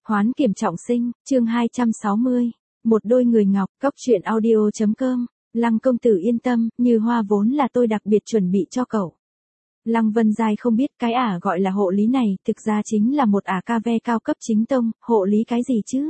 Hoán kiểm trọng sinh, chương 260. Một đôi người ngọc, cóc truyện audio.com. Lăng công tử yên tâm, Như Hoa vốn là tôi đặc biệt chuẩn bị cho cậu. Lăng Vân Giai không biết cái gọi là hộ lý này, thực ra chính là một ca ve cao cấp chính tông, hộ lý cái gì chứ?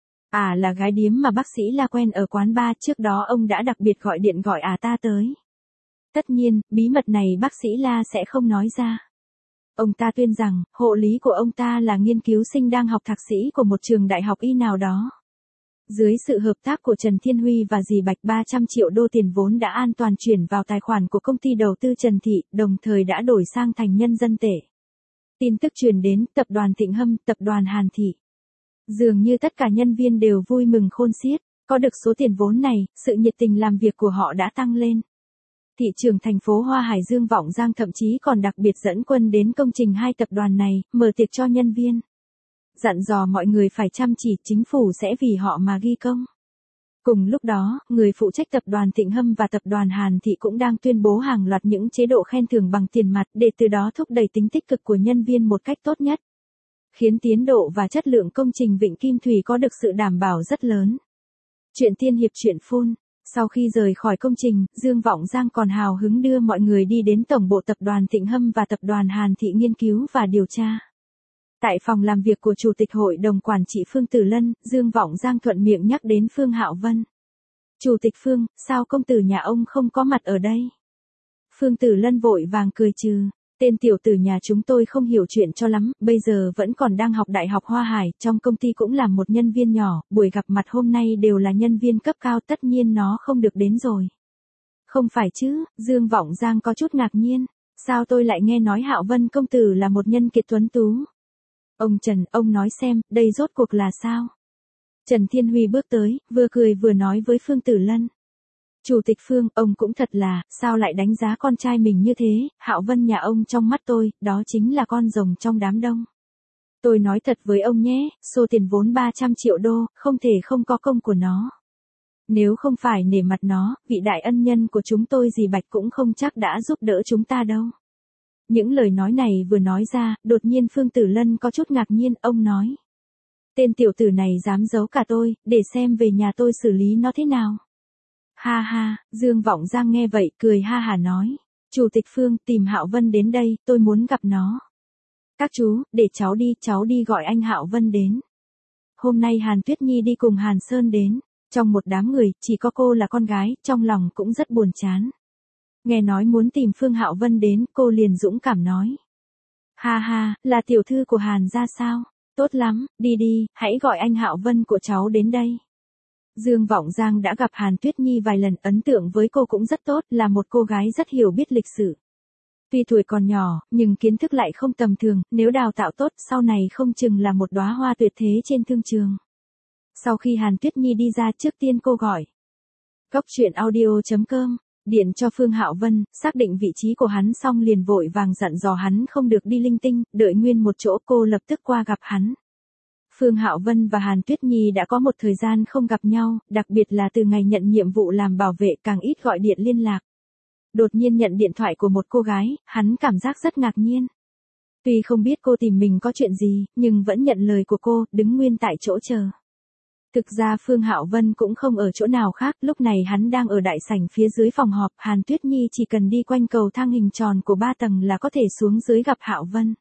Là gái điếm mà bác sĩ La quen ở quán bar, trước đó ông đã đặc biệt gọi điện gọi ta tới. Tất nhiên, bí mật này bác sĩ La sẽ không nói ra. Ông ta tuyên rằng, hộ lý của ông ta là nghiên cứu sinh đang học thạc sĩ của một trường đại học y nào đó. Dưới sự hợp tác của Trần Thiên Huy và dì Bạch, 300 triệu đô tiền vốn đã an toàn chuyển vào tài khoản của công ty đầu tư Trần Thị, đồng thời đã đổi sang thành nhân dân tệ. Tin tức truyền đến, tập đoàn Thịnh Hâm, tập đoàn Hàn Thị. Dường như tất cả nhân viên đều vui mừng khôn xiết, có được số tiền vốn này, sự nhiệt tình làm việc của họ đã tăng lên. Thị trưởng thành phố Hoa Hải Dương Vọng Giang thậm chí còn đặc biệt dẫn quân đến công trình hai tập đoàn này, mở tiệc cho nhân viên. Dặn dò mọi người phải chăm chỉ, chính phủ sẽ vì họ mà ghi công. Cùng lúc đó, người phụ trách tập đoàn Thịnh Hâm và tập đoàn Hàn Thị cũng đang tuyên bố hàng loạt những chế độ khen thưởng bằng tiền mặt để từ đó thúc đẩy tính tích cực của nhân viên một cách tốt nhất. Khiến tiến độ và chất lượng công trình Vịnh Kim Thủy có được sự đảm bảo rất lớn. Chuyện tiên hiệp chuyện phun. Sau khi rời khỏi công trình, Dương Vọng Giang còn hào hứng đưa mọi người đi đến tổng bộ tập đoàn Thịnh Hâm và tập đoàn Hàn Thị nghiên cứu và điều tra. Tại phòng làm việc của Chủ tịch Hội đồng Quản trị Phương Tử Lân, Dương Vọng Giang thuận miệng nhắc đến Phương Hạo Vân. Chủ tịch Phương, sao công tử nhà ông không có mặt ở đây? Phương Tử Lân vội vàng cười trừ. Tên tiểu tử nhà chúng tôi không hiểu chuyện cho lắm, bây giờ vẫn còn đang học Đại học Hoa Hải, trong công ty cũng là một nhân viên nhỏ, buổi gặp mặt hôm nay đều là nhân viên cấp cao, tất nhiên nó không được đến rồi. Không phải chứ, Dương Vọng Giang có chút ngạc nhiên, sao tôi lại nghe nói Hạo Vân công tử là một nhân kiệt tuấn tú? Ông Trần, ông nói xem, đây rốt cuộc là sao? Trần Thiên Huy bước tới, vừa cười vừa nói với Phương Tử Lân. Chủ tịch Phương, ông cũng thật là, sao lại đánh giá con trai mình như thế, Hạo Vân nhà ông trong mắt tôi, đó chính là con rồng trong đám đông. Tôi nói thật với ông nhé, số tiền vốn 300 triệu đô, không thể không có công của nó. Nếu không phải nể mặt nó, vị đại ân nhân của chúng tôi dì Bạch cũng không chắc đã giúp đỡ chúng ta đâu. Những lời nói này vừa nói ra, đột nhiên Phương Tử Lân có chút ngạc nhiên, ông nói. Tên tiểu tử này dám giấu cả tôi, để xem về nhà tôi xử lý nó thế nào. Ha ha, Dương Vọng Giang nghe vậy, cười ha hả nói. Chủ tịch Phương, tìm Hạo Vân đến đây, tôi muốn gặp nó. Các chú, để cháu đi gọi anh Hạo Vân đến. Hôm nay Hàn Tuyết Nhi đi cùng Hàn Sơn đến. Trong một đám người, chỉ có cô là con gái, trong lòng cũng rất buồn chán. Nghe nói muốn tìm Phương Hạo Vân đến, cô liền dũng cảm nói. Ha ha, là tiểu thư của Hàn ra sao? Tốt lắm, đi, hãy gọi anh Hạo Vân của cháu đến đây. Dương Vọng Giang đã gặp Hàn Tuyết Nhi vài lần, ấn tượng với cô cũng rất tốt, là một cô gái rất hiểu biết lịch sử. Tuy tuổi còn nhỏ, nhưng kiến thức lại không tầm thường, nếu đào tạo tốt, sau này không chừng là một đóa hoa tuyệt thế trên thương trường. Sau khi Hàn Tuyết Nhi đi ra, trước tiên cô gọi. Cóc truyện audio.com, điện cho Phương Hạo Vân, xác định vị trí của hắn xong liền vội vàng dặn dò hắn không được đi linh tinh, đợi nguyên một chỗ, cô lập tức qua gặp hắn. Phương Hạo Vân và Hàn Tuyết Nhi đã có một thời gian không gặp nhau, đặc biệt là từ ngày nhận nhiệm vụ làm bảo vệ càng ít gọi điện liên lạc. Đột nhiên nhận điện thoại của một cô gái, hắn cảm giác rất ngạc nhiên. Tuy không biết cô tìm mình có chuyện gì, nhưng vẫn nhận lời của cô, đứng nguyên tại chỗ chờ. Thực ra Phương Hạo Vân cũng không ở chỗ nào khác, lúc này hắn đang ở đại sảnh phía dưới phòng họp, Hàn Tuyết Nhi chỉ cần đi quanh cầu thang hình tròn của 3 tầng là có thể xuống dưới gặp Hạo Vân.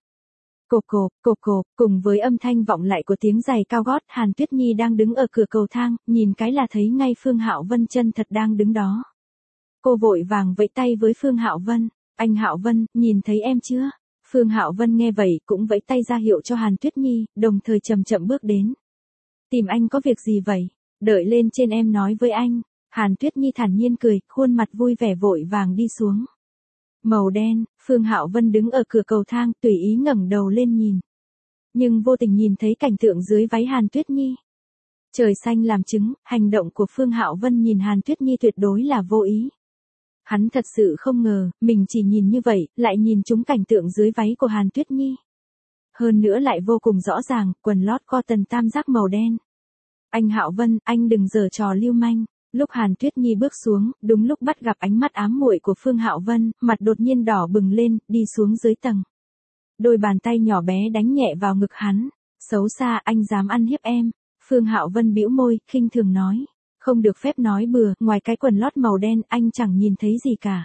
Cộp, cùng với âm thanh vọng lại của tiếng giày cao gót, Hàn Tuyết Nhi đang đứng ở cửa cầu thang, nhìn cái là thấy ngay Phương Hạo Vân chân thật đang đứng đó. Cô vội vàng vẫy tay với Phương Hạo Vân, anh Hạo Vân, nhìn thấy em chưa? Phương Hạo Vân nghe vậy cũng vẫy tay ra hiệu cho Hàn Tuyết Nhi, đồng thời chậm chậm bước đến. Tìm anh có việc gì vậy? Đợi lên trên em nói với anh. Hàn Tuyết Nhi thản nhiên cười, khuôn mặt vui vẻ vội vàng đi xuống. Màu đen, Phương Hạo Vân đứng ở cửa cầu thang, tùy ý ngẩng đầu lên nhìn. Nhưng vô tình nhìn thấy cảnh tượng dưới váy Hàn Tuyết Nhi. Trời xanh làm chứng, hành động của Phương Hạo Vân nhìn Hàn Tuyết Nhi tuyệt đối là vô ý. Hắn thật sự không ngờ, mình chỉ nhìn như vậy, lại nhìn trúng cảnh tượng dưới váy của Hàn Tuyết Nhi. Hơn nữa lại vô cùng rõ ràng, quần lót cotton tam giác màu đen. Anh Hạo Vân, anh đừng giở trò lưu manh. Lúc Hàn Tuyết Nhi bước xuống, đúng lúc bắt gặp ánh mắt ám muội của Phương Hạo Vân, mặt đột nhiên đỏ bừng lên, đi xuống dưới tầng. Đôi bàn tay nhỏ bé đánh nhẹ vào ngực hắn. Xấu xa, anh dám ăn hiếp em. Phương Hạo Vân bĩu môi, khinh thường nói. Không được phép nói bừa, ngoài cái quần lót màu đen, anh chẳng nhìn thấy gì cả.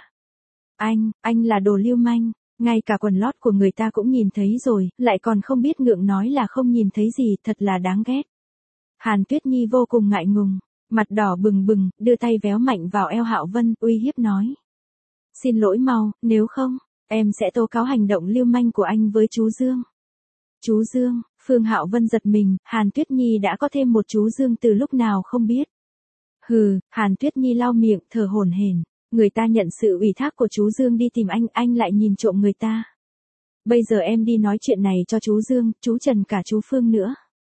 Anh là đồ lưu manh, ngay cả quần lót của người ta cũng nhìn thấy rồi, lại còn không biết ngượng nói là không nhìn thấy gì, thật là đáng ghét. Hàn Tuyết Nhi vô cùng ngại ngùng, mặt đỏ bừng bừng, đưa tay véo mạnh vào eo Hạo Vân, uy hiếp nói. Xin lỗi mau, nếu không, em sẽ tố cáo hành động lưu manh của anh với chú Dương. Chú Dương, Phương Hạo Vân giật mình, Hàn Tuyết Nhi đã có thêm một chú Dương từ lúc nào không biết. Hừ, Hàn Tuyết Nhi lau miệng, thở hổn hển. Người ta nhận sự ủy thác của chú Dương đi tìm anh lại nhìn trộm người ta. Bây giờ em đi nói chuyện này cho chú Dương, chú Trần cả chú Phương nữa.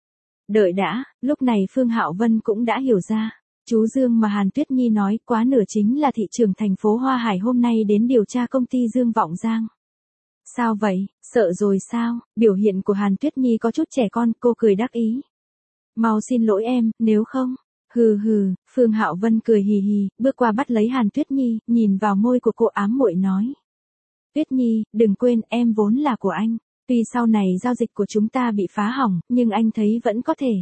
Đợi đã, lúc này Phương Hạo Vân cũng đã hiểu ra. Chú Dương mà Hàn Tuyết Nhi nói quá nửa chính là thị trưởng thành phố Hoa Hải hôm nay đến điều tra công ty Dương Vọng Giang. Sao vậy, sợ rồi sao? Biểu hiện của Hàn Tuyết Nhi có chút trẻ con, cô cười đắc ý. Mau xin lỗi em, nếu không. Hừ hừ, Phương Hạo Vân cười hì hì, bước qua bắt lấy Hàn Tuyết Nhi, nhìn vào môi của cô ám muội nói. Tuyết Nhi, đừng quên, em vốn là của anh. Tuy sau này giao dịch của chúng ta bị phá hỏng, nhưng anh thấy vẫn có thể.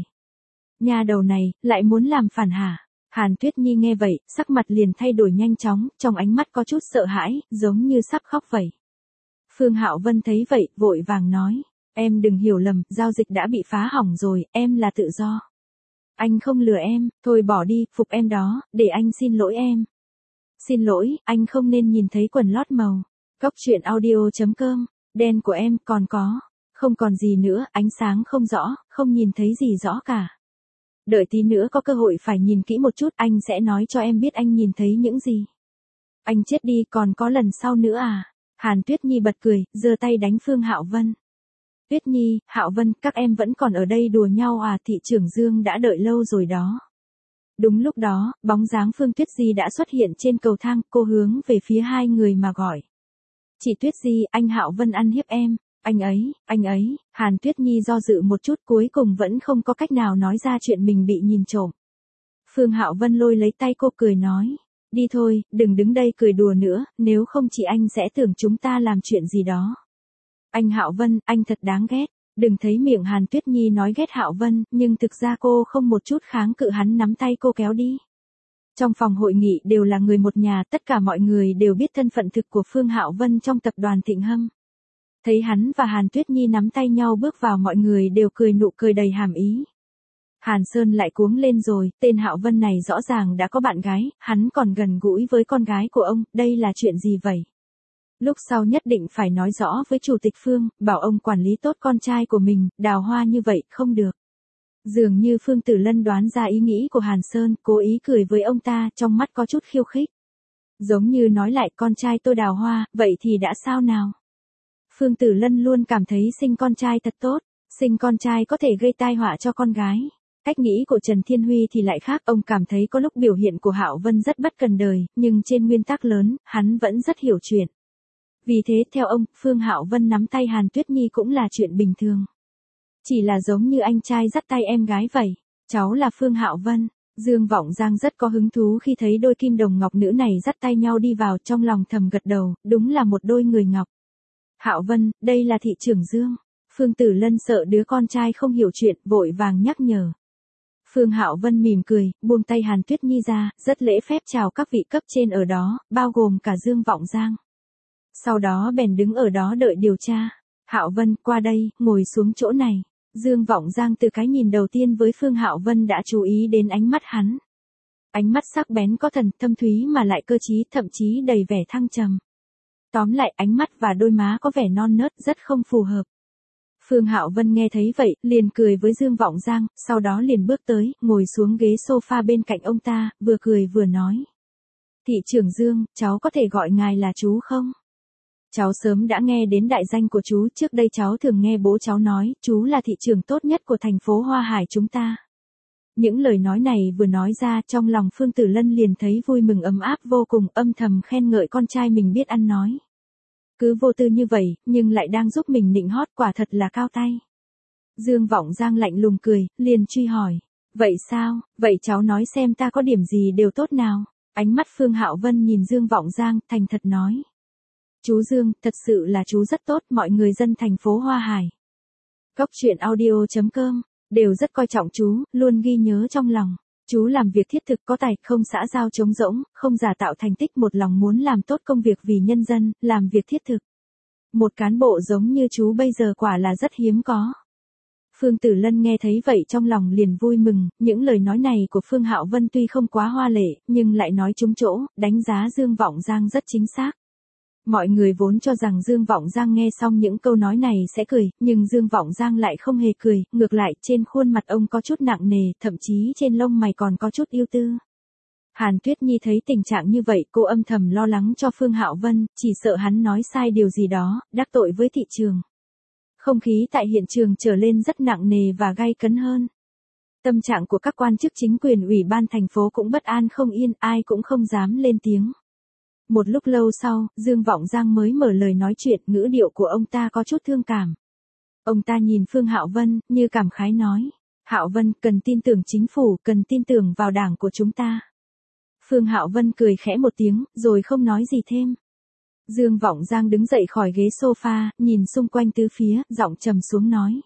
Nhà đầu này, lại muốn làm phản hả? Hàn Tuyết Nhi nghe vậy, sắc mặt liền thay đổi nhanh chóng, trong ánh mắt có chút sợ hãi, giống như sắp khóc vậy. Phương Hạo Vân thấy vậy, vội vàng nói. Em đừng hiểu lầm, giao dịch đã bị phá hỏng rồi, em là tự do. Anh không lừa em, thôi bỏ đi, phục em đó, để anh xin lỗi em. Xin lỗi, anh không nên nhìn thấy quần lót màu. Góc truyện audio.com, đen của em còn có. Không còn gì nữa, ánh sáng không rõ, không nhìn thấy gì rõ cả. Đợi tí nữa có cơ hội phải nhìn kỹ một chút, anh sẽ nói cho em biết anh nhìn thấy những gì. Anh chết đi, còn có lần sau nữa à? Hàn Tuyết Nhi bật cười, giơ tay đánh Phương Hạo Vân. Tuyết Nhi, Hạo Vân, các em vẫn còn ở đây đùa nhau à? Thị trưởng Dương đã đợi lâu rồi đó. Đúng lúc đó, bóng dáng Phương Tuyết Di đã xuất hiện trên cầu thang, cô hướng về phía hai người mà gọi. Chị Tuyết Di, anh Hạo Vân ăn hiếp em. Anh ấy, Hàn Tuyết Nhi do dự một chút, cuối cùng vẫn không có cách nào nói ra chuyện mình bị nhìn trộm. Phương Hạo Vân lôi lấy tay cô cười nói. Đi thôi, đừng đứng đây cười đùa nữa, nếu không chị anh sẽ tưởng chúng ta làm chuyện gì đó. Anh Hạo Vân, anh thật đáng ghét. Đừng thấy miệng Hàn Tuyết Nhi nói ghét Hạo Vân, nhưng thực ra cô không một chút kháng cự, hắn nắm tay cô kéo đi. Trong phòng hội nghị đều là người một nhà, tất cả mọi người đều biết thân phận thực của Phương Hạo Vân trong tập đoàn Thịnh Hâm. Thấy hắn và Hàn Tuyết Nhi nắm tay nhau bước vào, mọi người đều cười nụ cười đầy hàm ý. Hàn Sơn lại cuống lên rồi, tên Hạo Vân này rõ ràng đã có bạn gái, hắn còn gần gũi với con gái của ông, đây là chuyện gì vậy? Lúc sau nhất định phải nói rõ với Chủ tịch Phương, bảo ông quản lý tốt con trai của mình, đào hoa như vậy, không được. Dường như Phương Tử Lân đoán ra ý nghĩ của Hàn Sơn, cố ý cười với ông ta, trong mắt có chút khiêu khích. Giống như nói lại, con trai tôi đào hoa, vậy thì đã sao nào? Phương Tử Lân luôn cảm thấy sinh con trai thật tốt, sinh con trai có thể gây tai họa cho con gái. Cách nghĩ của Trần Thiên Huy thì lại khác, ông cảm thấy có lúc biểu hiện của Hạo Vân rất bất cần đời, nhưng trên nguyên tắc lớn, hắn vẫn rất hiểu chuyện. Vì thế theo ông, Phương Hạo Vân nắm tay Hàn Tuyết Nhi cũng là chuyện bình thường. Chỉ là giống như anh trai dắt tay em gái vậy. Cháu là Phương Hạo Vân. Dương Vọng Giang rất có hứng thú khi thấy đôi kim đồng ngọc nữ này dắt tay nhau đi vào, trong lòng thầm gật đầu, đúng là một đôi người ngọc. Hạo Vân, đây là thị trưởng Dương. Phương Tử Lân sợ đứa con trai không hiểu chuyện, vội vàng nhắc nhở. Phương Hạo Vân mỉm cười, buông tay Hàn Tuyết Nhi ra, rất lễ phép chào các vị cấp trên ở đó, bao gồm cả Dương Vọng Giang. Sau đó bèn đứng ở đó đợi điều tra. Hạo Vân, qua đây, ngồi xuống chỗ này. Dương Vọng Giang từ cái nhìn đầu tiên với Phương Hạo Vân đã chú ý đến ánh mắt hắn. Ánh mắt sắc bén có thần, thâm thúy mà lại cơ trí, thậm chí đầy vẻ thăng trầm. Tóm lại, ánh mắt và đôi má có vẻ non nớt, rất không phù hợp. Phương Hạo Vân nghe thấy vậy, liền cười với Dương Vọng Giang, sau đó liền bước tới, ngồi xuống ghế sofa bên cạnh ông ta, vừa cười vừa nói. Thị trưởng Dương, cháu có thể gọi ngài là chú không? Cháu sớm đã nghe đến đại danh của chú, trước đây cháu thường nghe bố cháu nói, chú là thị trưởng tốt nhất của thành phố Hoa Hải chúng ta. Những lời nói này vừa nói ra, trong lòng Phương Tử Lân liền thấy vui mừng ấm áp vô cùng, âm thầm khen ngợi con trai mình biết ăn nói. Cứ vô tư như vậy, nhưng lại đang giúp mình nịnh hót, quả thật là cao tay. Dương Vọng Giang lạnh lùng cười, liền truy hỏi. Vậy sao, vậy cháu nói xem ta có điểm gì đều tốt nào? Ánh mắt Phương Hạo Vân nhìn Dương Vọng Giang, thành thật nói. Chú Dương, thật sự là chú rất tốt, mọi người dân thành phố Hoa Hải. Cóc truyện audio.com, đều rất coi trọng chú, luôn ghi nhớ trong lòng. Chú làm việc thiết thực có tài, không xã giao trống rỗng, không giả tạo thành tích, một lòng muốn làm tốt công việc vì nhân dân, làm việc thiết thực. Một cán bộ giống như chú bây giờ quả là rất hiếm có. Phương Tử Lân nghe thấy vậy trong lòng liền vui mừng, những lời nói này của Phương Hạo Vân tuy không quá hoa lệ, nhưng lại nói trúng chỗ, đánh giá Dương Vọng Giang rất chính xác. Mọi người vốn cho rằng Dương Vọng Giang nghe xong những câu nói này sẽ cười, nhưng Dương Vọng Giang lại không hề cười, ngược lại trên khuôn mặt ông có chút nặng nề, thậm chí trên lông mày còn có chút ưu tư. Hàn Tuyết Nhi thấy tình trạng như vậy, cô âm thầm lo lắng cho Phương Hạo Vân, chỉ sợ hắn nói sai điều gì đó, đắc tội với thị trường. Không khí tại hiện trường trở lên rất nặng nề và gay cấn hơn. Tâm trạng của các quan chức chính quyền ủy ban thành phố cũng bất an không yên, ai cũng không dám lên tiếng. Một lúc lâu sau, Dương Vọng Giang mới mở lời nói chuyện, ngữ điệu của ông ta có chút thương cảm. Ông ta nhìn Phương Hạo Vân, như cảm khái nói. Hạo Vân, cần tin tưởng chính phủ, cần tin tưởng vào đảng của chúng ta. Phương Hạo Vân cười khẽ một tiếng, rồi không nói gì thêm. Dương Vọng Giang đứng dậy khỏi ghế sofa, nhìn xung quanh tứ phía, giọng trầm xuống nói.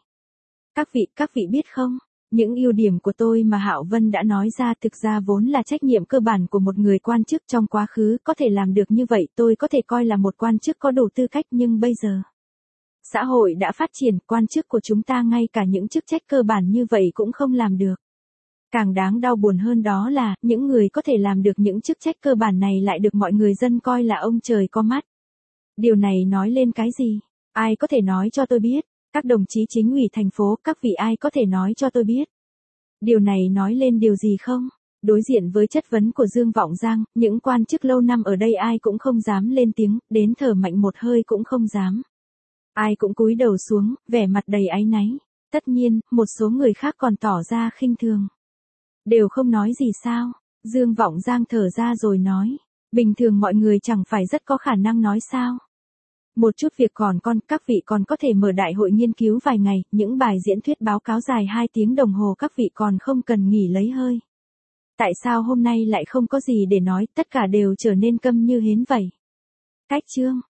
Các vị biết không? Những ưu điểm của tôi mà Hạo Vân đã nói ra thực ra vốn là trách nhiệm cơ bản của một người quan chức trong quá khứ, có thể làm được như vậy tôi có thể coi là một quan chức có đủ tư cách, nhưng bây giờ xã hội đã phát triển, quan chức của chúng ta ngay cả những chức trách cơ bản như vậy cũng không làm được. Càng đáng đau buồn hơn đó là, những người có thể làm được những chức trách cơ bản này lại được mọi người dân coi là ông trời có mắt. Điều này nói lên cái gì? Ai có thể nói cho tôi biết? Các đồng chí chính ủy thành phố, các vị ai có thể nói cho tôi biết? Điều này nói lên điều gì không? Đối diện với chất vấn của Dương Vọng Giang, những quan chức lâu năm ở đây ai cũng không dám lên tiếng, đến thở mạnh một hơi cũng không dám. Ai cũng cúi đầu xuống, vẻ mặt đầy áy náy. Tất nhiên, một số người khác còn tỏ ra khinh thường. Đều không nói gì sao? Dương Vọng Giang thở ra rồi nói. Bình thường mọi người chẳng phải rất có khả năng nói sao? Một chút việc các vị còn có thể mở đại hội nghiên cứu vài ngày, những bài diễn thuyết báo cáo dài 2 tiếng đồng hồ các vị còn không cần nghỉ lấy hơi. Tại sao hôm nay lại không có gì để nói, tất cả đều trở nên câm như hến vậy? Cách chương